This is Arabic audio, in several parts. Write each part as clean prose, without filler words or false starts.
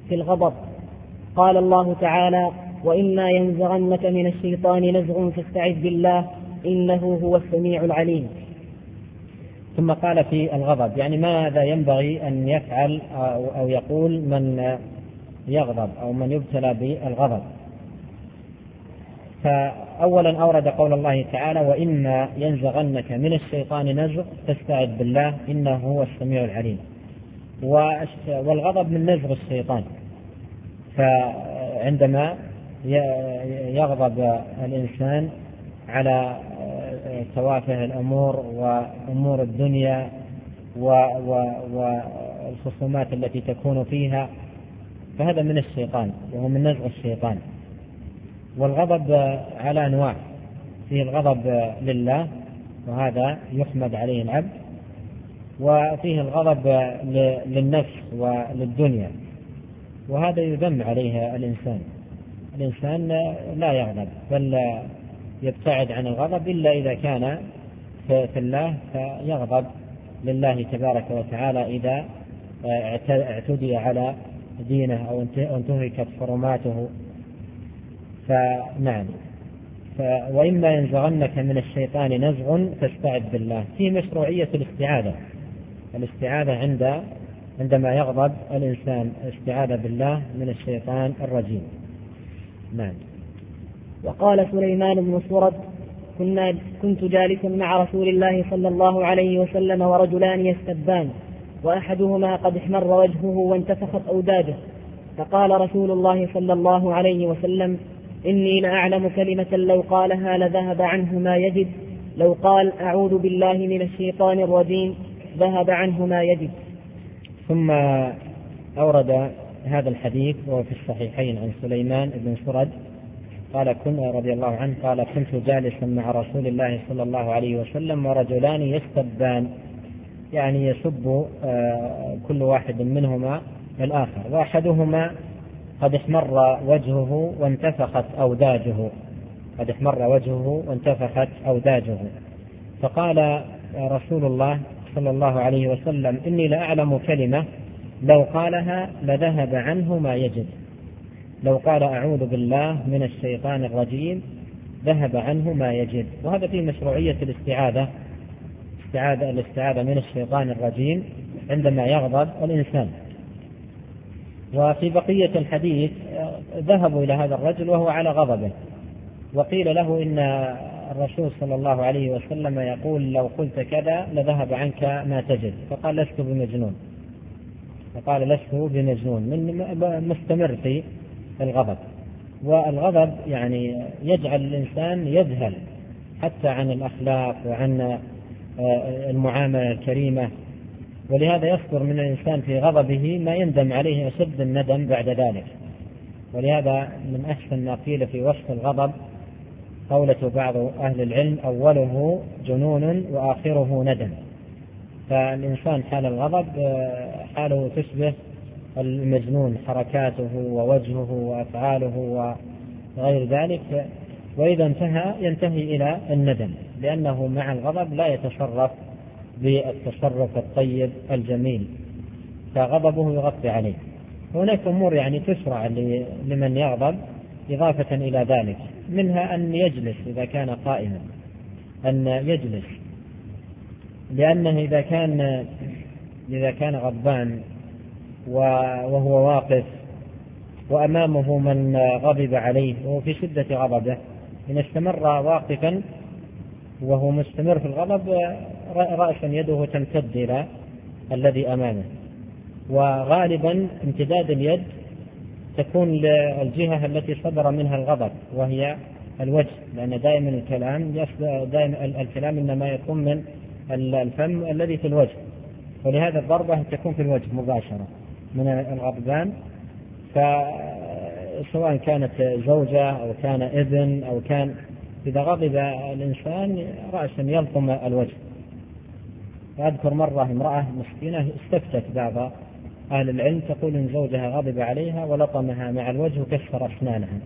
في الغضب. قال الله تعالى: وإما ينزغنك من الشيطان نزغ فاستعذ بالله إنه هو السميع العليم. ثم قال في الغضب، يعني ماذا ينبغي أن يفعل أو يقول من يغضب أو من يبتلى بالغضب. فأولا أورد قول الله تعالى: وإما ينزغنك من الشيطان نزغ فاستعذ بالله إنه هو السميع العليم. والغضب من نزغ الشيطان، فعندما يغضب الإنسان على توافه الأمور وأمور الدنيا والخصومات التي تكون فيها، فهذا من الشيطان وهو من نزغ الشيطان. والغضب على أنواع، فيه الغضب لله وهذا يحمد عليه العبد، وفيه الغضب للنفس وللدنيا وهذا يذم عليه الإنسان لا يغضب بل يبتعد عن الغضب إلا إذا كان في الله، فيغضب لله تبارك وتعالى إذا اعتدي على دينه أو انتهكت حرماته. فنعم. وإما ينزغنك من الشيطان نزغ فاستعذ بالله. في مشروعية الاستعاذة عندما يغضب الإنسان، استعاذ بالله من الشيطان الرجيم. نعم. وقال سليمان بن سرد: كنت جالسا مع رسول الله صلى الله عليه وسلم ورجلان يستبان، وأحدهما قد احمر وجهه وانتفخت أوداجه، فقال رسول الله صلى الله عليه وسلم: إني لأعلم كلمة لو قالها لذهب عنه ما يجد، لو قال أعوذ بالله من الشيطان الرجيم ذهب عنه ما يجد. ثم أورد هذا الحديث وهو في الصحيحين عن سليمان بن سرد رضي الله عنه قال: كنت جالسا مع رسول الله صلى الله عليه وسلم ورجلان يستبان، يعني يسب كل واحد منهما الآخر، وأحدهما قد احمر وجهه وانتفخت أوداجه، فقال رسول الله صلى الله عليه وسلم: إني لأعلم كلمة لو قالها لذهب عنه ما يجد، لو قال أعوذ بالله من الشيطان الرجيم ذهب عنه ما يجد. وهذا في مشروعية الاستعاذة من الشيطان الرجيم عندما يغضب الإنسان. وفي بقية الحديث ذهبوا إلى هذا الرجل وهو على غضبه، وقيل له إن الرسول صلى الله عليه وسلم يقول: لو قلت كذا لذهب عنك ما تجد. فقال: لست بمجنون، من مستمر في الغضب. والغضب يعني يجعل الإنسان يذهل حتى عن الأخلاق وعن المعاملة الكريمة، ولهذا يصدر من الإنسان في غضبه ما يندم عليه أشد الندم بعد ذلك. ولهذا من أحسن ما قيل في وصف الغضب قولة بعض أهل العلم: أوله جنون وآخره ندم. فالإنسان حال الغضب حاله تشبه المجنون، حركاته ووجهه وأفعاله وغير ذلك، وإذا ينتهي إلى الندم، لأنه مع الغضب لا يتصرف بالتصرف الطيب الجميل، فغضبه يغطي عليه. هناك أمور يعني تشرع لمن يغضب إضافة إلى ذلك، منها أن يجلس إذا كان قائما، أن يجلس، لأنه إذا كان غضبان وهو واقف وأمامه من غضب عليه وهو في شدة غضبه، إن استمر واقفا وهو مستمر في الغضب رأسا يده تمتد إلى الذي أمامه، وغالبا امتداد اليد تكون للجهة التي صدر منها الغضب وهي الوجه، لأن دائما الكلام إنما يكون من الفم الذي في الوجه، ولهذا الضربة تكون في الوجه مباشرة من الغضبان. فسواء كانت زوجة أو كان ابن أو كان، إذا غضب الإنسان رأسا يلطم الوجه. وأذكر مرة امرأة مسكينة استفتت بعض أهل العلم تقول إن زوجها غضب عليها ولطمها مع الوجه وكسر أسنانها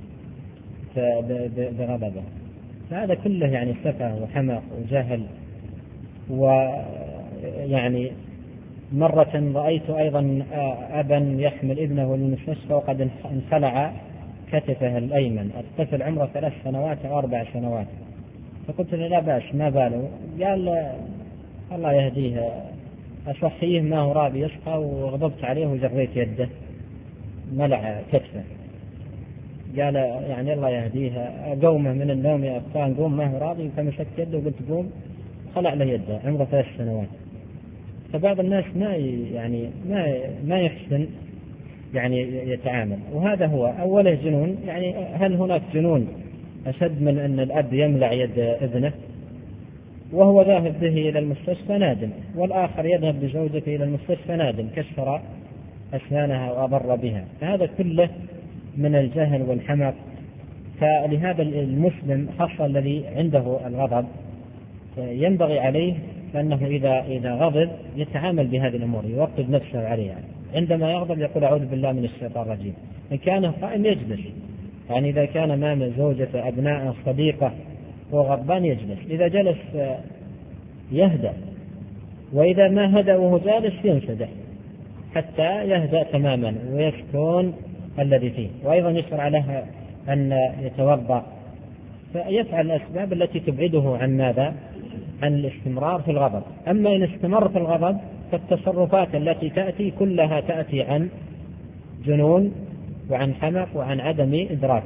بغضبه. فهذا كله يعني سفه وحمق وجهل، ويعني مرة رأيت أيضا أبا يحمل ابنه للمستشفى وقد انخلع كتفه الأيمن، الطفل عمره 3 سنوات أو 4 سنوات، فقلت له لا بأس ما باله، قال الله يهديه أصحيه ما هو راضي يصحى، وغضبت عليه وجريت يده ملع كتفه. قال يعني الله يهديه قومه من النوم يا أخوان قوم ما هو راضي، فمسكت يده وقلت قوم خلع له يده عمره 3 سنوات. فبعض الناس ما يحسن يعني يتعامل، وهذا هو أوله جنون. يعني هل هناك جنون أشد من أن الأب يملع يد ابنه وهو ذاهب به إلى المستشفى نادم، والآخر يذهب بزوجته إلى المستشفى نادم كسر أسنانها وأضر بها، فهذا كله من الجهل والحمق. فلهذا المسلم خاصة الذي عنده الغضب ينبغي عليه أنه إذا غضب يتعامل بهذه الأمور، يوقف نفسه عليها. عندما يغضب يقول أعوذ بالله من الشيطان الرجيم. إن كان قائم يجلس، يعني إذا كان أمام زوجته أبناء صديقة هو غضبان يجلس، إذا جلس يهدأ، وإذا ما هدأ وهو جالس ينسدح حتى يهدأ تماما ويسكن الذي فيه. وأيضا يشرع له أن يتوضأ، فيفعل الأسباب التي تبعده عن ماذا؟ عن الاستمرار في الغضب. أما إن استمر في الغضب فالتصرفات التي تأتي كلها تأتي عن جنون وعن حمق وعن عدم إدراك.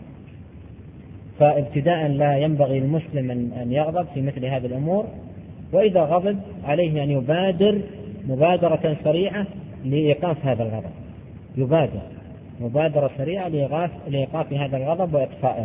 فابتداء لا ينبغي المسلم أن يغضب في مثل هذه الأمور، وإذا غضب عليه أن يبادر مبادرة سريعة لإيقاف هذا الغضب، يبادر مبادرة سريعة لإيقاف هذا الغضب وإطفائه.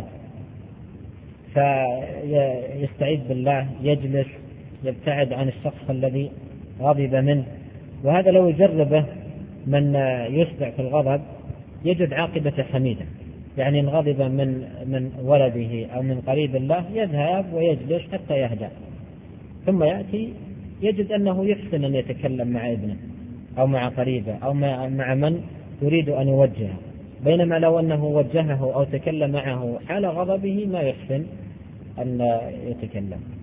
فيستعيذ بالله، يجلس، يبتعد عن الشخص الذي غضب منه. وهذا لو يجربه من يسرع في الغضب يجد عاقبة حميدة. يعني إن غضب من ولده أو من قريب الله يذهب ويجلس حتى يهدأ، ثم يأتي يجد أنه يحسن أن يتكلم مع ابنه أو مع قريبه أو مع من يريد أن يوجهه، بينما لو أنه وجهه أو تكلم معه حال غضبه ما يحسن أن يتكلم.